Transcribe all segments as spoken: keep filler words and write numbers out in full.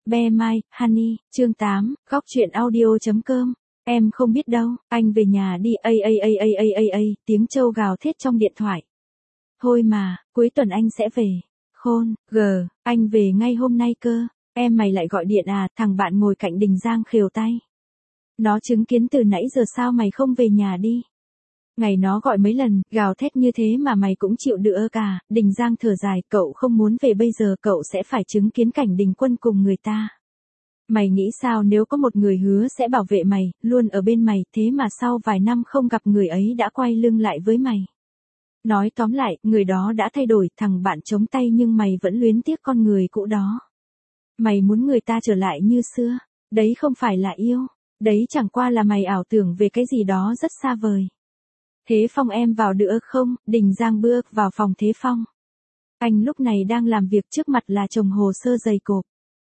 Be My, Honey, chương tám, góc truyện audio.com. Em không biết đâu, anh về nhà đi, a a a a a a a, tiếng trâu gào thét trong điện thoại. Thôi mà, cuối tuần anh sẽ về. Khôn, g, anh về ngay hôm nay cơ. Em mày lại gọi điện à? Thằng bạn ngồi cạnh Đình Giang khều tay. Nó chứng kiến từ nãy giờ, sao mày không về nhà đi? Ngày nó gọi mấy lần, gào thét như thế mà mày cũng chịu đựng cả. Đình Giang thở dài, cậu không muốn về bây giờ, cậu sẽ phải chứng kiến cảnh Đình Quân cùng người ta. Mày nghĩ sao nếu có một người hứa sẽ bảo vệ mày, luôn ở bên mày, thế mà sau vài năm không gặp người ấy đã quay lưng lại với mày. Nói tóm lại, người đó đã thay đổi, thằng bạn chống tay nhưng mày vẫn luyến tiếc con người cũ đó. Mày muốn người ta trở lại như xưa, đấy không phải là yêu, đấy chẳng qua là mày ảo tưởng về cái gì đó rất xa vời. Thế Phong em vào được không? Đình Giang bước vào phòng Thế Phong. Anh lúc này đang làm việc, trước mặt là chồng hồ sơ dày cộp.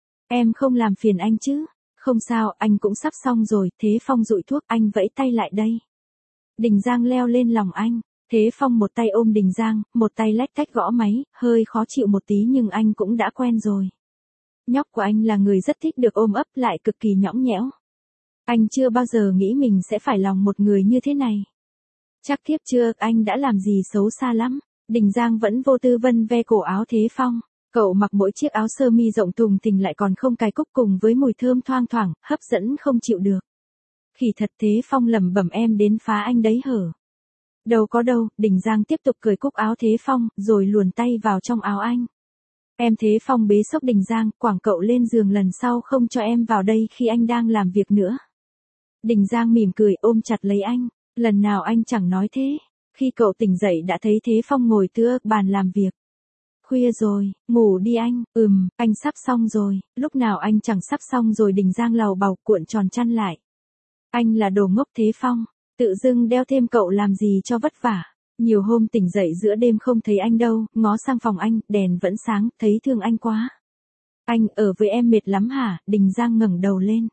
Em không làm phiền anh chứ? Không sao, anh cũng sắp xong rồi. Thế Phong dụi thuốc, anh vẫy tay lại đây. Đình Giang leo lên lòng anh. Thế Phong một tay ôm Đình Giang, một tay lách tách gõ máy, hơi khó chịu một tí nhưng anh cũng đã quen rồi. Nhóc của anh là người rất thích được ôm ấp, lại cực kỳ nhõng nhẽo. Anh chưa bao giờ nghĩ mình sẽ phải lòng một người như thế này. Chắc tiếp chưa, anh đã làm gì xấu xa lắm. Đình Giang vẫn vô tư vân ve cổ áo Thế Phong. Cậu mặc mỗi chiếc áo sơ mi rộng thùng thình lại còn không cài cúc, cùng với mùi thơm thoang thoảng, hấp dẫn không chịu được. Khỉ thật. Thế Phong lẩm bẩm, em đến phá anh đấy hở? Đâu có đâu. Đình Giang tiếp tục cởi cúc áo Thế Phong, rồi luồn tay vào trong áo anh. Em. Thế Phong bế xốc Đình Giang, quẳng cậu lên giường, lần sau không cho em vào đây khi anh đang làm việc nữa. Đình Giang mỉm cười ôm chặt lấy anh. Lần nào anh chẳng nói thế. Khi cậu tỉnh dậy đã thấy Thế Phong ngồi tựa bàn làm việc. Khuya rồi, ngủ đi anh. Ừm, anh sắp xong rồi. Lúc nào anh chẳng sắp xong rồi. Đình Giang lầu bầu cuộn tròn chăn lại. Anh là đồ ngốc. Thế Phong tự dưng đeo thêm cậu làm gì cho vất vả. Nhiều hôm tỉnh dậy giữa đêm không thấy anh đâu, ngó sang phòng anh, đèn vẫn sáng, thấy thương anh quá. Anh ở với em mệt lắm hả? Đình Giang ngẩng đầu lên.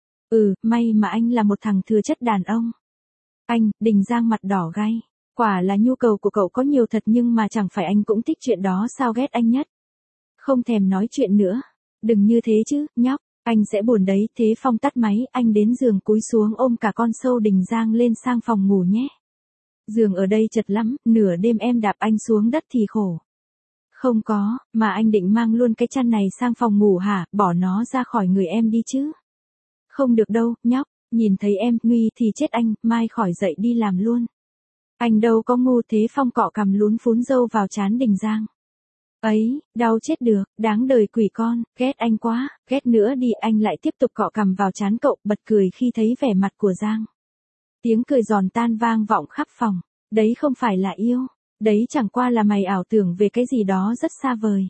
Ừ, may mà anh là một thằng thừa chất đàn ông. Anh. Đình Giang mặt đỏ gay. Quả là nhu cầu của cậu có nhiều thật, nhưng mà chẳng phải anh cũng thích chuyện đó sao? Ghét anh nhất. Không thèm nói chuyện nữa. Đừng như thế chứ, nhóc, anh sẽ buồn đấy. Thế Phong tắt máy, anh đến giường cúi xuống ôm cả con sâu Đình Giang lên sang phòng ngủ nhé. Giường ở đây chật lắm, nửa đêm em đạp anh xuống đất thì khổ. Không có, mà anh định mang luôn cái chăn này sang phòng ngủ hả? Bỏ nó ra khỏi người em đi chứ. Không được đâu, nhóc, nhìn thấy em nguy thì chết anh, mai khỏi dậy đi làm luôn. Anh đâu có ngu. Thế Phong cọ cằm lún phún râu vào trán Đình Giang. Ấy, đau chết được, đáng đời quỷ con, ghét anh quá, ghét nữa đi. Anh lại tiếp tục cọ cằm vào trán cậu, bật cười khi thấy vẻ mặt của Giang. Tiếng cười giòn tan vang vọng khắp phòng. Đấy không phải là yêu, đấy chẳng qua là mày ảo tưởng về cái gì đó rất xa vời.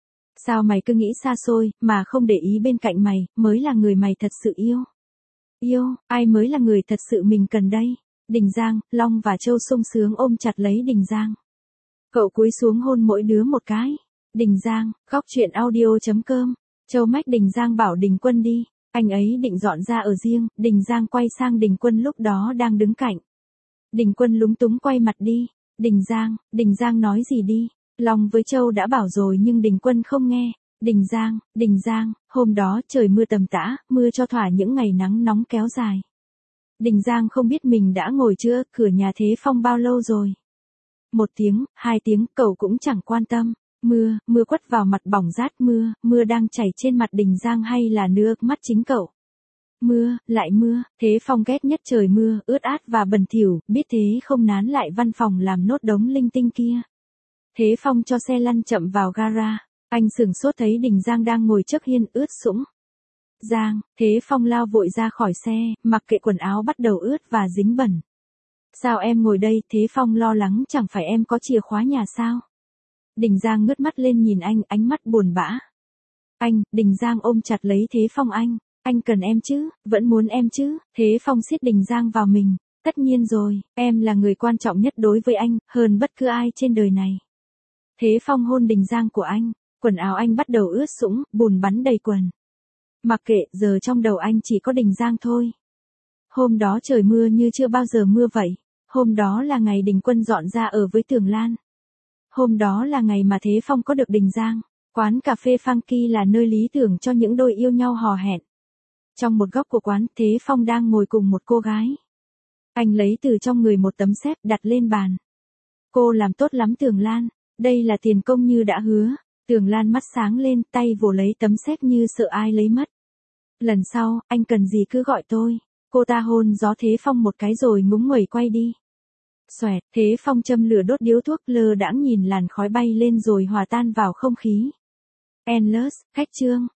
Sao mày cứ nghĩ xa xôi, mà không để ý bên cạnh mày, mới là người mày thật sự yêu. Yêu, ai mới là người thật sự mình cần đây? Đình Giang, Long và Châu sung sướng ôm chặt lấy Đình Giang. Cậu cúi xuống hôn mỗi đứa một cái. Đình Giang, góc truyện audio.com. Châu mách Đình Giang bảo Đình Quân đi. Anh ấy định dọn ra ở riêng. Đình Giang quay sang Đình Quân lúc đó đang đứng cạnh. Đình Quân lúng túng quay mặt đi. Đình Giang, Đình Giang nói gì đi. Long với Châu đã bảo rồi nhưng Đình Quân không nghe. Đình Giang, Đình Giang, hôm đó trời mưa tầm tã, mưa cho thỏa những ngày nắng nóng kéo dài. Đình Giang không biết mình đã ngồi chưa cửa nhà Thế Phong bao lâu rồi. Một tiếng, hai tiếng, cậu cũng chẳng quan tâm. Mưa, mưa quất vào mặt bỏng rát. Mưa, mưa đang chảy trên mặt Đình Giang hay là nước mắt chính cậu? Mưa, lại mưa. Thế Phong ghét nhất trời mưa, ướt át và bẩn thỉu, biết thế không nán lại văn phòng làm nốt đống linh tinh kia. Thế Phong cho xe lăn chậm vào gara. Anh sửng sốt thấy Đình Giang đang ngồi trước hiên ướt sũng. Giang. Thế Phong lao vội ra khỏi xe, mặc kệ quần áo bắt đầu ướt và dính bẩn. Sao em ngồi đây? Thế Phong lo lắng, chẳng phải em có chìa khóa nhà sao? Đình Giang ngước mắt lên nhìn anh, ánh mắt buồn bã. Anh. Đình Giang ôm chặt lấy Thế Phong. Anh, anh cần em chứ, vẫn muốn em chứ? Thế Phong siết Đình Giang vào mình. Tất nhiên rồi, em là người quan trọng nhất đối với anh, hơn bất cứ ai trên đời này. Thế Phong hôn Đình Giang của anh, quần áo anh bắt đầu ướt sũng, bùn bắn đầy quần. Mặc kệ, giờ trong đầu anh chỉ có Đình Giang thôi. Hôm đó trời mưa như chưa bao giờ mưa vậy. Hôm đó là ngày Đình Quân dọn ra ở với Tường Lan. Hôm đó là ngày mà Thế Phong có được Đình Giang. Quán cà phê Funky là nơi lý tưởng cho những đôi yêu nhau hò hẹn. Trong một góc của quán, Thế Phong đang ngồi cùng một cô gái. Anh lấy từ trong người một tấm séc đặt lên bàn. Cô làm tốt lắm Tường Lan, đây là tiền công như đã hứa. Tường Lan mắt sáng lên, tay vồ lấy tấm séc như sợ ai lấy mất. Lần sau, anh cần gì cứ gọi tôi. Cô ta hôn gió Thế Phong một cái rồi ngúng nguẩy quay đi. Xoẹt, Thế Phong châm lửa đốt điếu thuốc, lơ đãng nhìn làn khói bay lên rồi hòa tan vào không khí. Endless, khách trương.